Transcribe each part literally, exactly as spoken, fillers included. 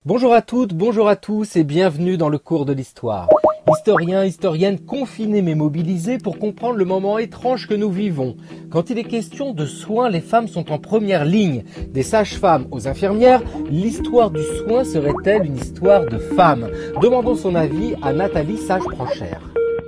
Bonjour à toutes, bonjour à tous et bienvenue dans le cours de l'histoire. Historiens, historiennes confinés mais mobilisés pour comprendre le moment étrange que nous vivons. Quand il est question de soins, les femmes sont en première ligne. Des sages-femmes aux infirmières, l'histoire du soin serait-elle une histoire de femmes? Demandons son avis à Nathalie Sage-Pranchère.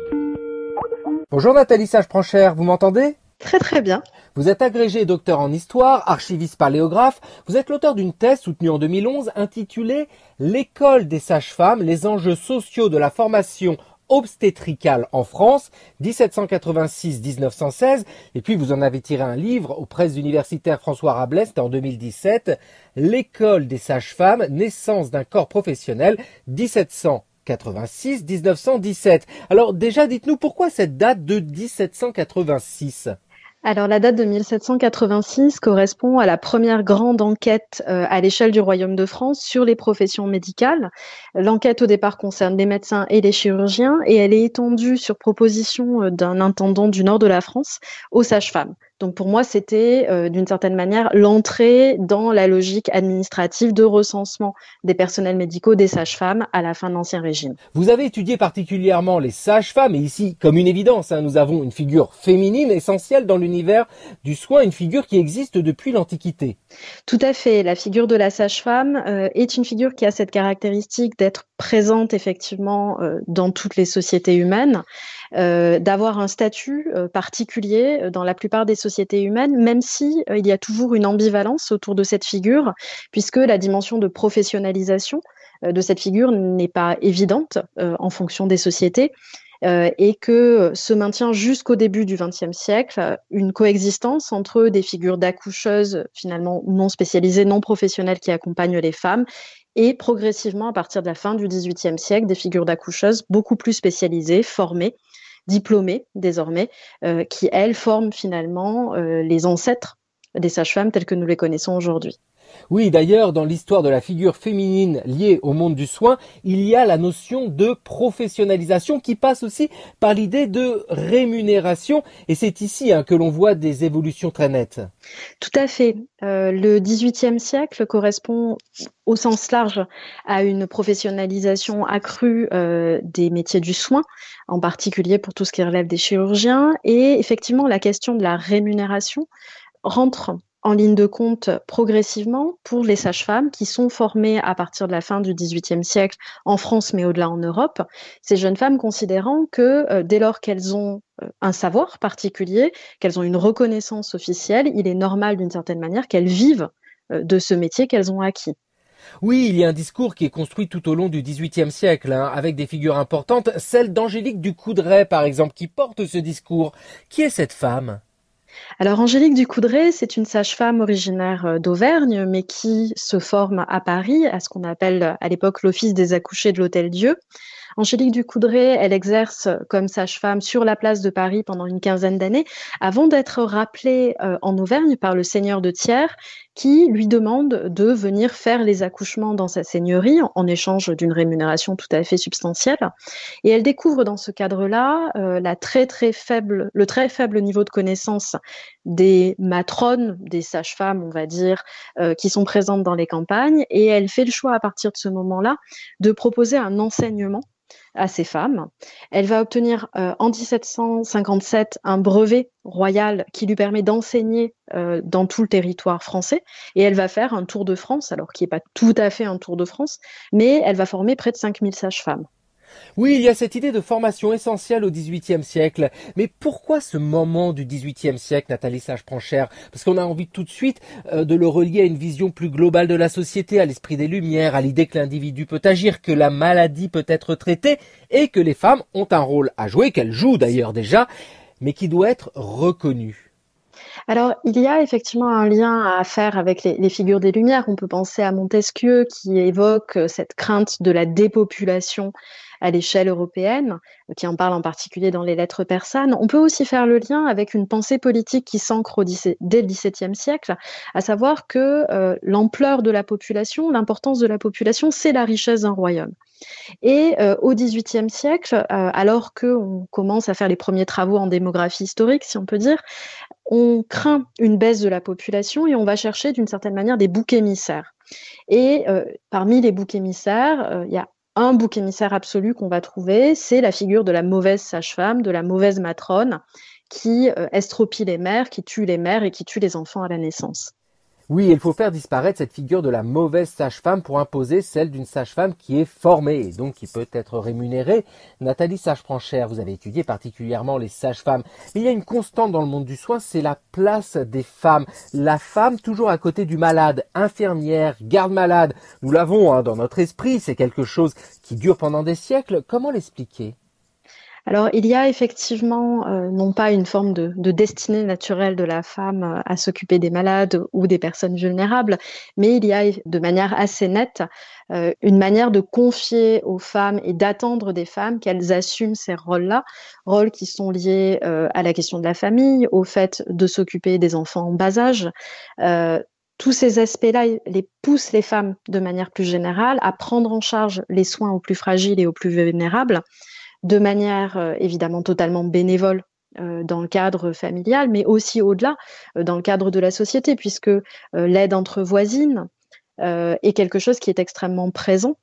Bonjour Nathalie Sage-Pranchère, vous m'entendez? Très très bien. Vous êtes agrégé docteur en histoire, archiviste paléographe. Vous êtes l'auteur d'une thèse soutenue en deux mille onze intitulée « L'école des sages-femmes, les enjeux sociaux de la formation obstétricale en France, dix-sept cent quatre-vingt-six à dix-neuf cent seize ». Et puis vous en avez tiré un livre aux presses universitaires François Rabelais, c'était en deux mille dix-sept, « L'école des sages-femmes, naissance d'un corps professionnel, dix-sept cent quatre-vingt-six à dix-neuf cent dix-sept ». Alors déjà, dites-nous pourquoi cette date de dix-sept cent quatre-vingt-six? Alors la date de mille sept cent quatre-vingt-six correspond à la première grande enquête euh, à l'échelle du Royaume de France sur les professions médicales. L'enquête au départ concerne les médecins et les chirurgiens et elle est étendue sur proposition euh, d'un intendant du nord de la France aux sages-femmes. Donc pour moi, c'était euh, d'une certaine manière l'entrée dans la logique administrative de recensement des personnels médicaux des sages-femmes à la fin de l'Ancien Régime. Vous avez étudié particulièrement les sages-femmes et ici, comme une évidence, hein, nous avons une figure féminine essentielle dans l'univers du soin, une figure qui existe depuis l'Antiquité. Tout à fait. La figure de la sage-femme euh, est une figure qui a cette caractéristique d'être présente effectivement euh, dans toutes les sociétés humaines, euh, d'avoir un statut euh, particulier dans la plupart des sociétés humaines, même si euh, il y a toujours une ambivalence autour de cette figure, puisque la dimension de professionnalisation euh, de cette figure n'est pas évidente euh, en fonction des sociétés. Euh, et que se maintient jusqu'au début du vingtième siècle une coexistence entre des figures d'accoucheuses finalement non spécialisées, non professionnelles qui accompagnent les femmes et progressivement à partir de la fin du dix-huitième siècle des figures d'accoucheuses beaucoup plus spécialisées, formées, diplômées désormais, euh, qui elles forment finalement euh, les ancêtres des sages-femmes telles que nous les connaissons aujourd'hui. Oui, d'ailleurs, dans l'histoire de la figure féminine liée au monde du soin, il y a la notion de professionnalisation qui passe aussi par l'idée de rémunération. Et c'est ici hein, que l'on voit des évolutions très nettes. Tout à fait. Euh, le dix-huitième siècle correspond au sens large à une professionnalisation accrue euh, des métiers du soin, en particulier pour tout ce qui relève des chirurgiens. Et effectivement, la question de la rémunération rentre en ligne de compte progressivement pour les sages-femmes qui sont formées à partir de la fin du dix-huitième siècle en France, mais au-delà en Europe. Ces jeunes femmes considérant que euh, dès lors qu'elles ont euh, un savoir particulier, qu'elles ont une reconnaissance officielle, il est normal d'une certaine manière qu'elles vivent euh, de ce métier qu'elles ont acquis. Oui, il y a un discours qui est construit tout au long du dix-huitième siècle, hein, avec des figures importantes, celle d'Angélique du Coudray par exemple, qui porte ce discours. Qui est cette femme ? Alors Angélique du Coudray, c'est une sage-femme originaire d'Auvergne, mais qui se forme à Paris, à ce qu'on appelle à l'époque l'Office des accouchés de l'Hôtel-Dieu. Angélique du Coudray, elle exerce comme sage-femme sur la place de Paris pendant une quinzaine d'années, avant d'être rappelée euh, en Auvergne par le seigneur de Thiers, qui lui demande de venir faire les accouchements dans sa seigneurie en, en échange d'une rémunération tout à fait substantielle. Et elle découvre dans ce cadre-là euh, la très très faible, le très faible niveau de connaissance des matrones, des sages-femmes, on va dire, euh, qui sont présentes dans les campagnes, et elle fait le choix à partir de ce moment-là de proposer un enseignement à ces femmes. Elle va obtenir euh, en dix-sept cent cinquante-sept un brevet royal qui lui permet d'enseigner euh, dans tout le territoire français, et elle va faire un tour de France, alors qui n'est pas tout à fait un tour de France, mais elle va former près de cinq mille sages-femmes. Oui, il y a cette idée de formation essentielle au dix-huitième siècle. Mais pourquoi ce moment du dix-huitième siècle, Nathalie Sage-Pranchère? Parce qu'on a envie tout de suite euh, de le relier à une vision plus globale de la société, à l'esprit des Lumières, à l'idée que l'individu peut agir, que la maladie peut être traitée et que les femmes ont un rôle à jouer, qu'elles jouent d'ailleurs déjà, mais qui doit être reconnu. Alors, il y a effectivement un lien à faire avec les, les figures des Lumières. On peut penser à Montesquieu qui évoque cette crainte de la dépopulation à l'échelle européenne, qui en parle en particulier dans les lettres persanes. On peut aussi faire le lien avec une pensée politique qui s'ancre dès le dix-septième siècle, à savoir que euh, l'ampleur de la population, l'importance de la population, c'est la richesse d'un royaume. Et euh, au dix-huitième siècle, euh, alors qu'on commence à faire les premiers travaux en démographie historique, si on peut dire, on craint une baisse de la population et on va chercher d'une certaine manière des boucs émissaires. Et euh, parmi les boucs émissaires, euh, il y a un bouc émissaire absolu qu'on va trouver, c'est la figure de la mauvaise sage-femme, de la mauvaise matrone, qui euh, estropie les mères, qui tue les mères et qui tue les enfants à la naissance. Oui, il faut faire disparaître cette figure de la mauvaise sage-femme pour imposer celle d'une sage-femme qui est formée et donc qui peut être rémunérée. Nathalie Sage-Pranchère, vous avez étudié particulièrement les sages-femmes. Mais il y a une constante dans le monde du soin, c'est la place des femmes. La femme toujours à côté du malade, infirmière, garde-malade. Nous l'avons hein, dans notre esprit, c'est quelque chose qui dure pendant des siècles. Comment l'expliquer ? Alors, il y a effectivement euh, non pas une forme de, de destinée naturelle de la femme euh, à s'occuper des malades ou des personnes vulnérables, mais il y a de manière assez nette euh, une manière de confier aux femmes et d'attendre des femmes qu'elles assument ces rôles-là, rôles qui sont liés euh, à la question de la famille, au fait de s'occuper des enfants en bas âge. Euh, Tous ces aspects-là les poussent les femmes de manière plus générale à prendre en charge les soins aux plus fragiles et aux plus vulnérables, de manière euh, évidemment totalement bénévole euh, dans le cadre familial, mais aussi au-delà, euh, dans le cadre de la société, puisque euh, l'aide entre voisines euh, est quelque chose qui est extrêmement présent,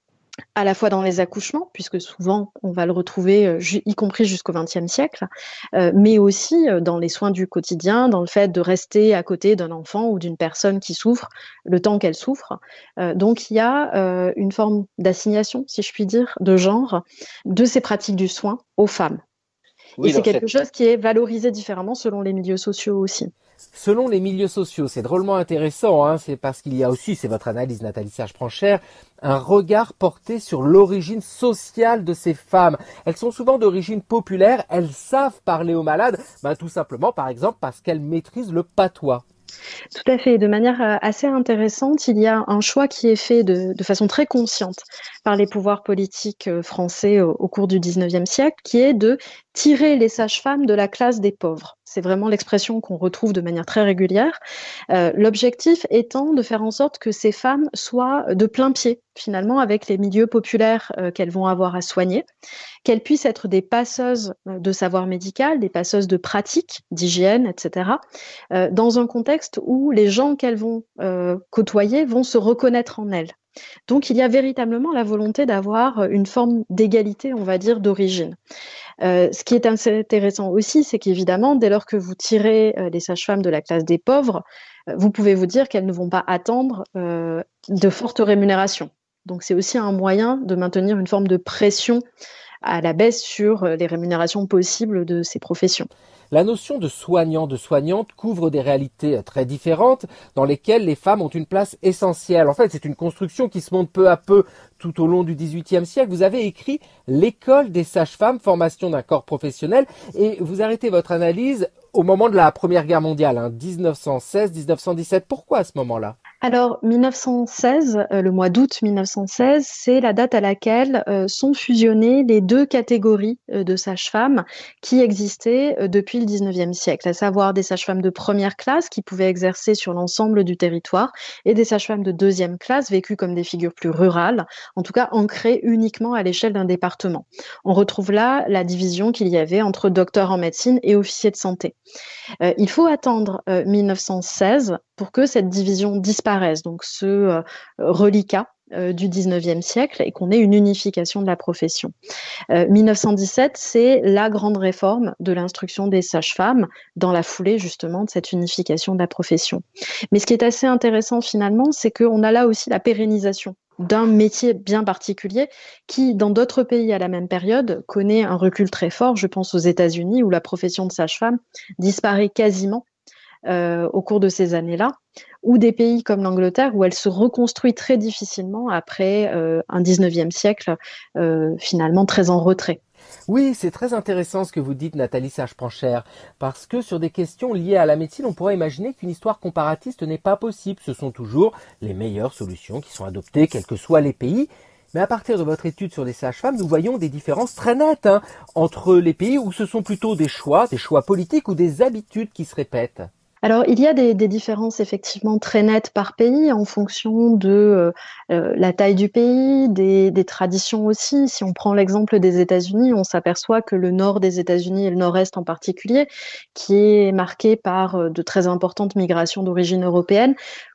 à la fois dans les accouchements, puisque souvent on va le retrouver, euh, y compris jusqu'au vingtième siècle, euh, mais aussi euh, dans les soins du quotidien, dans le fait de rester à côté d'un enfant ou d'une personne qui souffre le temps qu'elle souffre. Euh, donc il y a euh, une forme d'assignation, si je puis dire, de genre, de ces pratiques du soin aux femmes. Oui, Et c'est alors quelque cette- chose qui est valorisé différemment selon les milieux sociaux aussi. Selon les milieux sociaux, c'est drôlement intéressant, hein, c'est parce qu'il y a aussi, c'est votre analyse Nathalie Sage-Pranchère, un regard porté sur l'origine sociale de ces femmes. Elles sont souvent d'origine populaire, elles savent parler aux malades, ben, tout simplement par exemple parce qu'elles maîtrisent le patois. Tout à fait. De manière euh, assez intéressante, il y a un choix qui est fait de, de façon très consciente par les pouvoirs politiques euh, français au, au cours du dix-neuvième siècle, qui est de tirer les sages-femmes de la classe des pauvres. C'est vraiment l'expression qu'on retrouve de manière très régulière. Euh, l'objectif étant de faire en sorte que ces femmes soient de plein pied, finalement, avec les milieux populaires euh, qu'elles vont avoir à soigner, qu'elles puissent être des passeuses de savoir médical, des passeuses de pratiques, d'hygiène, et cetera, euh, dans un contexte où les gens qu'elles vont euh, côtoyer vont se reconnaître en elles. Donc, il y a véritablement la volonté d'avoir une forme d'égalité, on va dire, d'origine. Euh, ce qui est assez intéressant aussi, c'est qu'évidemment, dès lors que vous tirez euh, les sages-femmes de la classe des pauvres, euh, vous pouvez vous dire qu'elles ne vont pas attendre euh, de fortes rémunérations. Donc, c'est aussi un moyen de maintenir une forme de pression à la baisse sur les rémunérations possibles de ces professions. La notion de soignant, de soignante couvre des réalités très différentes dans lesquelles les femmes ont une place essentielle. En fait, c'est une construction qui se monte peu à peu tout au long du dix-huitième siècle. Vous avez écrit l'école des sages-femmes, formation d'un corps professionnel, et vous arrêtez votre analyse au moment de la Première Guerre mondiale, hein, dix-neuf cent seize dix-neuf cent dix-sept. Pourquoi à ce moment-là ? Alors, mille neuf cent seize, euh, le mois d'août mille neuf cent seize, c'est la date à laquelle euh, sont fusionnées les deux catégories euh, de sages-femmes qui existaient euh, depuis le dix-neuvième siècle, à savoir des sages-femmes de première classe qui pouvaient exercer sur l'ensemble du territoire et des sages-femmes de deuxième classe vécues comme des figures plus rurales, en tout cas ancrées uniquement à l'échelle d'un département. On retrouve là la division qu'il y avait entre docteurs en médecine et officiers de santé. Euh, il faut attendre euh, mille neuf cent seize pour que cette division disparaisse, donc ce euh, reliquat euh, du dix-neuvième siècle, et qu'on ait une unification de la profession. Euh, mille neuf cent dix-sept, c'est la grande réforme de l'instruction des sages-femmes dans la foulée justement de cette unification de la profession. Mais ce qui est assez intéressant finalement, c'est qu'on a là aussi la pérennisation d'un métier bien particulier qui, dans d'autres pays à la même période, connaît un recul très fort. Je pense aux États-Unis où la profession de sage-femme disparaît quasiment euh, au cours de ces années-là, ou des pays comme l'Angleterre où elle se reconstruit très difficilement après euh, un dix-neuvième siècle euh, finalement très en retrait. Oui, c'est très intéressant ce que vous dites, Nathalie Sage-Pranchère, parce que sur des questions liées à la médecine, on pourrait imaginer qu'une histoire comparatiste n'est pas possible. Ce sont toujours les meilleures solutions qui sont adoptées, quels que soient les pays. Mais à partir de votre étude sur les sages-femmes, nous voyons des différences très nettes hein, entre les pays où ce sont plutôt des choix, des choix politiques ou des habitudes qui se répètent. Alors, il y a des, des différences effectivement très nettes par pays en fonction de euh, la taille du pays, des, des traditions aussi. Si on prend l'exemple des États-Unis, on s'aperçoit que le nord des États-Unis et le nord-est en particulier, qui est marqué par de très importantes migrations d'origine européenne,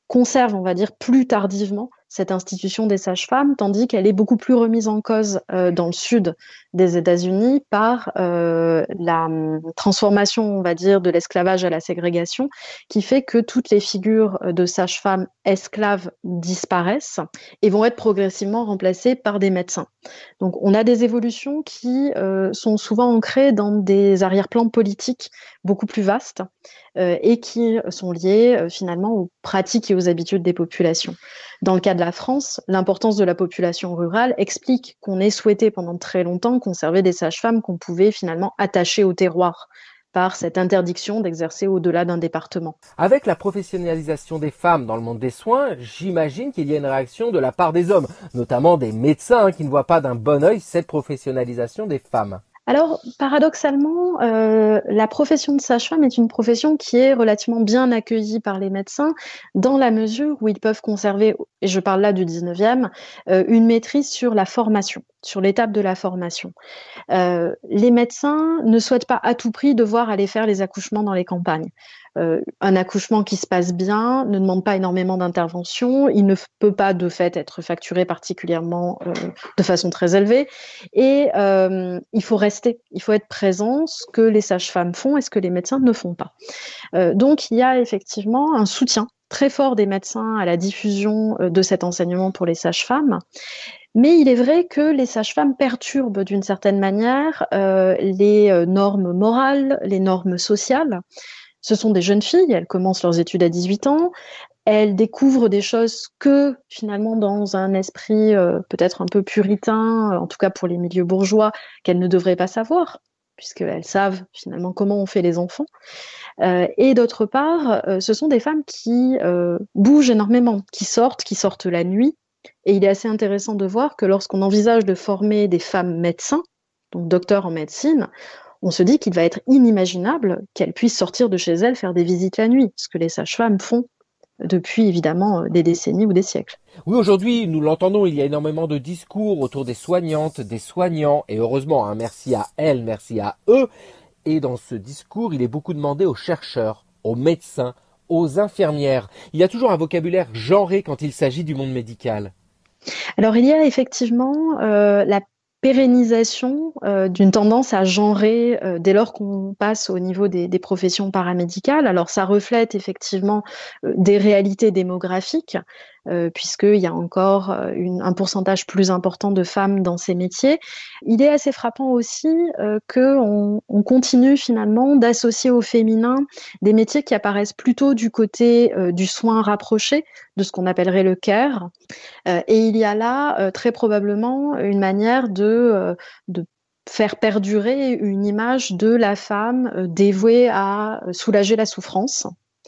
conserve, on va dire, plus tardivement cette institution des sages-femmes, tandis qu'elle est beaucoup plus remise en cause euh, dans le sud des États-Unis par euh, la um, transformation, on va dire, de l'esclavage à la ségrégation, qui fait que toutes les figures de sages-femmes esclaves disparaissent et vont être progressivement remplacées par des médecins. Donc on a des évolutions qui euh, sont souvent ancrées dans des arrière-plans politiques beaucoup plus vastes euh, et qui sont liées euh, finalement aux pratiques et aux habitudes des populations. Dans le cas de la France, l'importance de la population rurale explique qu'on ait souhaité pendant très longtemps conserver des sages-femmes qu'on pouvait finalement attacher au terroir par cette interdiction d'exercer au-delà d'un département. Avec la professionnalisation des femmes dans le monde des soins, j'imagine qu'il y a une réaction de la part des hommes, notamment des médecins qui ne voient pas d'un bon œil cette professionnalisation des femmes. Alors, paradoxalement, euh, la profession de sage-femme est une profession qui est relativement bien accueillie par les médecins dans la mesure où ils peuvent conserver, et je parle là du dix-neuvième, euh, une maîtrise sur la formation, sur l'étape de la formation. Euh, les médecins ne souhaitent pas à tout prix devoir aller faire les accouchements dans les campagnes. Euh, un accouchement qui se passe bien ne demande pas énormément d'intervention, il ne peut pas de fait être facturé particulièrement euh, de façon très élevée et euh, il faut rester, il faut être présent, ce que les sages-femmes font et ce que les médecins ne font pas. Euh, donc il y a effectivement un soutien très fort des médecins à la diffusion de cet enseignement pour les sages-femmes. Mais il est vrai que les sages-femmes perturbent d'une certaine manière euh, les normes morales, les normes sociales. Ce sont des jeunes filles, elles commencent leurs études à dix-huit ans, elles découvrent des choses que finalement dans un esprit euh, peut-être un peu puritain, en tout cas pour les milieux bourgeois, qu'elles ne devraient pas savoir, puisqu'elles savent finalement comment on fait les enfants. Euh, et d'autre part, euh, ce sont des femmes qui euh, bougent énormément, qui sortent, qui sortent la nuit. Et il est assez intéressant de voir que lorsqu'on envisage de former des femmes médecins, donc docteurs en médecine, on se dit qu'il va être inimaginable qu'elles puissent sortir de chez elles faire des visites la nuit, ce que les sages-femmes font depuis évidemment des décennies ou des siècles. Oui, aujourd'hui, nous l'entendons, il y a énormément de discours autour des soignantes, des soignants, et heureusement, hein, merci à elles, merci à eux. Et dans ce discours, il est beaucoup demandé aux chercheurs, aux médecins, aux infirmières. Il y a toujours un vocabulaire genré quand il s'agit du monde médical. Alors il y a effectivement euh, la pérennisation euh, d'une tendance à genrer euh, dès lors qu'on passe au niveau des, des professions paramédicales. Alors ça reflète effectivement euh, des réalités démographiques, euh, puisqu'il y a encore euh, une, un pourcentage plus important de femmes dans ces métiers. Il est assez frappant aussi euh, qu'on on continue finalement d'associer au féminin des métiers qui apparaissent plutôt du côté euh, du soin rapproché, de ce qu'on appellerait le care. Euh, et il y a là euh, très probablement une manière de, euh, de faire perdurer une image de la femme euh, dévouée à soulager la souffrance,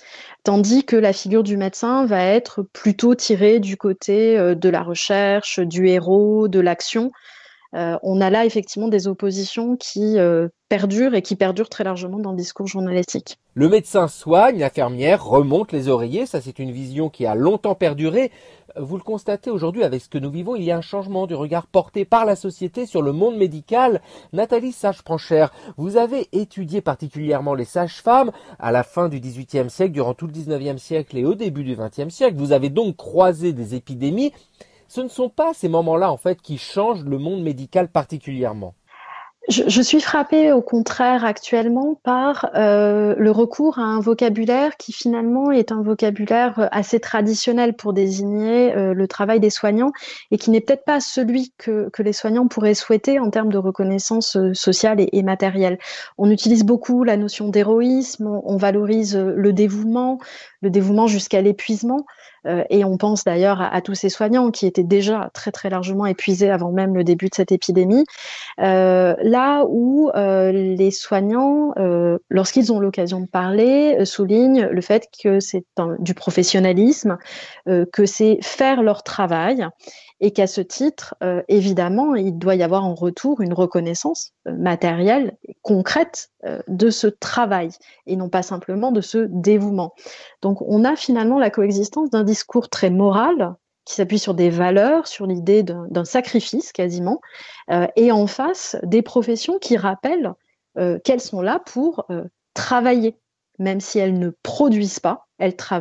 tandis que la figure du médecin va être plutôt tirée du côté euh, de la recherche, du héros, de l'action. Euh, on a là effectivement des oppositions qui euh, perdurent et qui perdurent très largement dans le discours journalistique. Le médecin soigne, l'infirmière remonte les oreillers, ça c'est une vision qui a longtemps perduré. Vous le constatez aujourd'hui avec ce que nous vivons, il y a un changement du regard porté par la société sur le monde médical. Nathalie Sage-Pranchère, vous avez étudié particulièrement les sages-femmes à la fin du dix-huitième siècle, durant tout le dix-neuvième siècle et au début du vingtième siècle. Vous avez donc croisé des épidémies. Ce ne sont pas ces moments-là, en fait, qui changent le monde médical particulièrement. Je, je suis frappée, au contraire, actuellement, par euh, le recours à un vocabulaire qui, finalement, est un vocabulaire assez traditionnel pour désigner euh, le travail des soignants et qui n'est peut-être pas celui que, que les soignants pourraient souhaiter en termes de reconnaissance sociale et, et matérielle. On utilise beaucoup la notion d'héroïsme, on, on valorise le dévouement, le dévouement jusqu'à l'épuisement. Euh, et on pense d'ailleurs à, à tous ces soignants qui étaient déjà très très largement épuisés avant même le début de cette épidémie. Euh, là où euh, les soignants, euh, lorsqu'ils ont l'occasion de parler, euh, soulignent le fait que c'est un, du professionnalisme, euh, que c'est faire leur travail et qu'à ce titre, euh, évidemment, il doit y avoir en retour une reconnaissance euh, matérielle, concrète euh, de ce travail et non pas simplement de ce dévouement. Donc on a finalement la coexistence d'un discours très moral qui s'appuie sur des valeurs, sur l'idée d'un, d'un sacrifice quasiment, euh, et en face des professions qui rappellent euh, qu'elles sont là pour euh, travailler, même si elles ne produisent pas, elles travaillent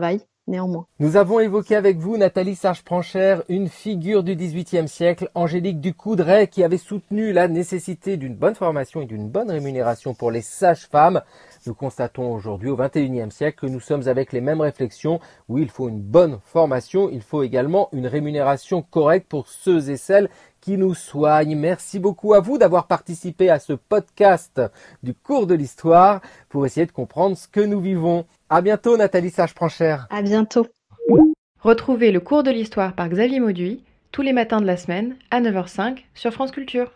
néanmoins. Nous avons évoqué avec vous, Nathalie Sarche-Prancher, une figure du dix-huitième siècle, Angélique Ducoudray, qui avait soutenu la nécessité d'une bonne formation et d'une bonne rémunération pour les sages-femmes. Nous constatons aujourd'hui, au vingt et unième siècle, que nous sommes avec les mêmes réflexions. Oui, il faut une bonne formation, il faut également une rémunération correcte pour ceux et celles qui nous soignent. Merci beaucoup à vous d'avoir participé à ce podcast du cours de l'histoire pour essayer de comprendre ce que nous vivons. À bientôt, Nathalie Sarche-Prancher. À bientôt. Retrouvez le cours de l'histoire par Xavier Mauduit tous les matins de la semaine à neuf heures cinq sur France Culture.